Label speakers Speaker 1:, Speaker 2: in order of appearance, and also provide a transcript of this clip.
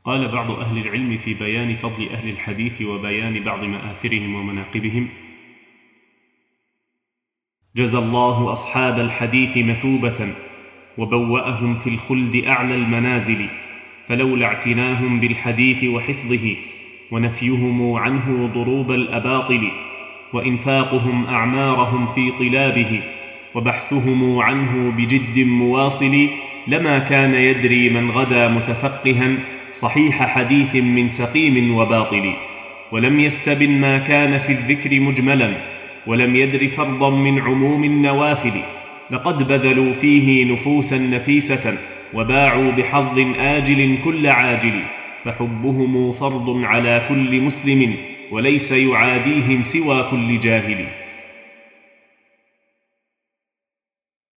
Speaker 1: قال بعض أهل العلم في بيان فضل أهل الحديث وبيان بعض مآثرهم ومناقبهم: جزى الله أصحاب الحديث مثوبة وبوأهم في الخلد أعلى المنازل، فلولا اعتناهم بالحديث وحفظه ونفيهم عنه ضروب الأباطل وإنفاقهم أعمارهم في طلابه وبحثهم عنه بجد مواصل، لما كان يدري من غدا متفقها صحيح حديث من سقيم وباطل، ولم يستبن ما كان في الذكر مجملا ولم يدر فرضا من عموم النوافل، لقد بذلوا فيه نفوسا نفيسة وباعوا بحظ آجل كل عاجل، فحبهم فرض على كل مسلم وليس يعاديهم سوى كل جاهل.